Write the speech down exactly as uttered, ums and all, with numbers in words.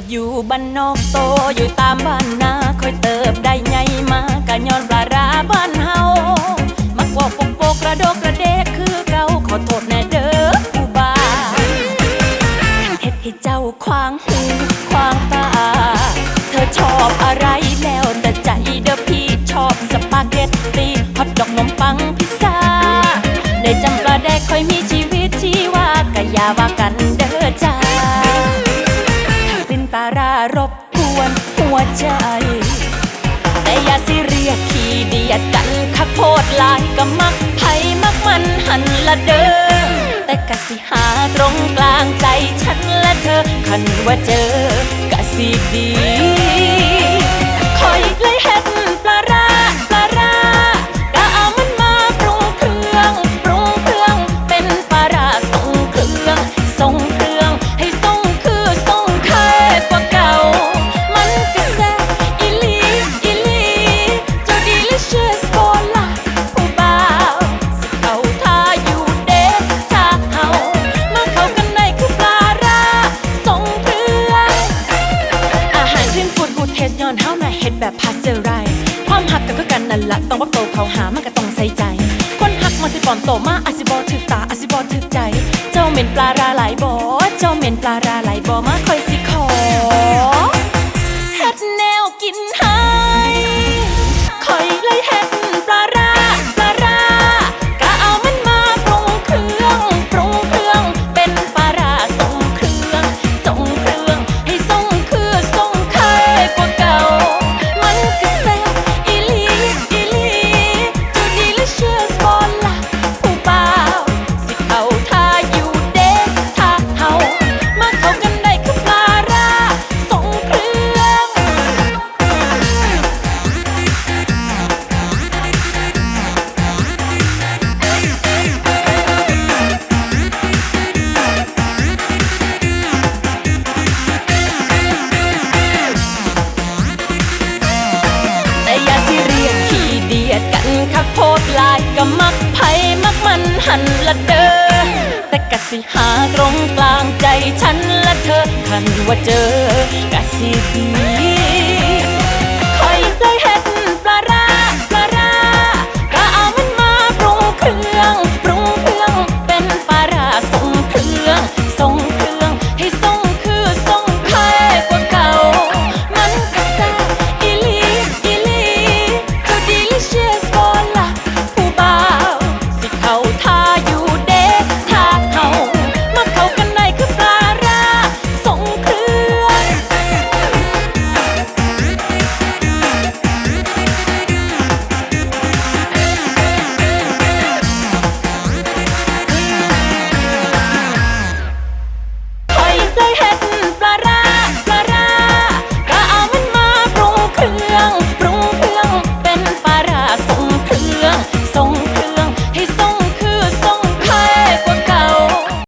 อยู่บ้านนอกโตอยู่ตามบ้านนาค่อยเติบได้ไงมากะย้อนปลาร้าบ้านเฮามักว่าปกโปกกระโดกกระเดกคือเก่าขอโทษแน่เด้อผู้บ่าวเฮ็ดให้เจ้าควางหูควางตาเธอชอบอะไรแล้วแต่ใจเด้อพี่ชอบสปาเกตตีฮอทดอกนมปังพิซซ่าได้จำปลาแดกค่อยมีชีวิตชีวากะอย่าว่ากันเด้อจ้าปลารารบกวนหัวใจแต่อย่าสิเรียกขี้เดียดกันคักโพดลายก็มักไผมักมันหันละเด้อแต่กะสิหาตรงกลางใจฉันและเธอคันว่าเจอกะสิดีคอยเลยเฮ็ดปลาร้าปลาร้ากะเอามันมาปรุงเครื่องปรุงเครื่องเป็นปลาร้าส่งเครื่องส่งเครื่องให้ส่งคือส่งไข่กว่าเก่ามันก็แซ่บอีหลีอีหลีเจ้า delicious โบล่ะผู้บ่าวสิเข้าท่าอยู่เด้ถ้าเฮามาเข้ากันได้คือปลาร้าส่งเครื่องอาหารคลีนฟู้ดกูดเทสย้อนเฮาน่ะเฮ็ดแบบพาสเจอร์ไรส์ความหักก็คือกันนั่นล่ะต้องบ่โตเข้าหามันก็ต้องใส่ใจคนหักมาสิปอนโตมาอาจสิบ่ถึกตาอาจสิบ่ถึกใจเจ้าเหม็นปลาร้าหลายบ่เจ้าเหม็นปลาร้าหลายบ่มาค่อยสิขอเฮ็ดแนวกินให้ค่อยเลยเฮ็ดปลาร้าปลาร้ากะเอามันมาปรุงเครื่องปรุงเครื่องเป็นปลาร้าส่งเครื่องส่งเครื่องให้ส่งคือส่งไข่กว่าเก่ามันก็แซ่บอีหลีอีหลีเจ้า delicious บ่ล่ะผู้บ่าวสิเข้าท่าอยู่เด้ถ้าเฮามาเข้ากันได้คือปลาร้าส่งเครื่องแต่อย่าสิเรียกขี้เดียดกันคักโพดลายก็มักไผมักมันหันละเด้อแต่กะสิหาตรงกลางใจฉันและเธอคันว่าเจอกะสิดี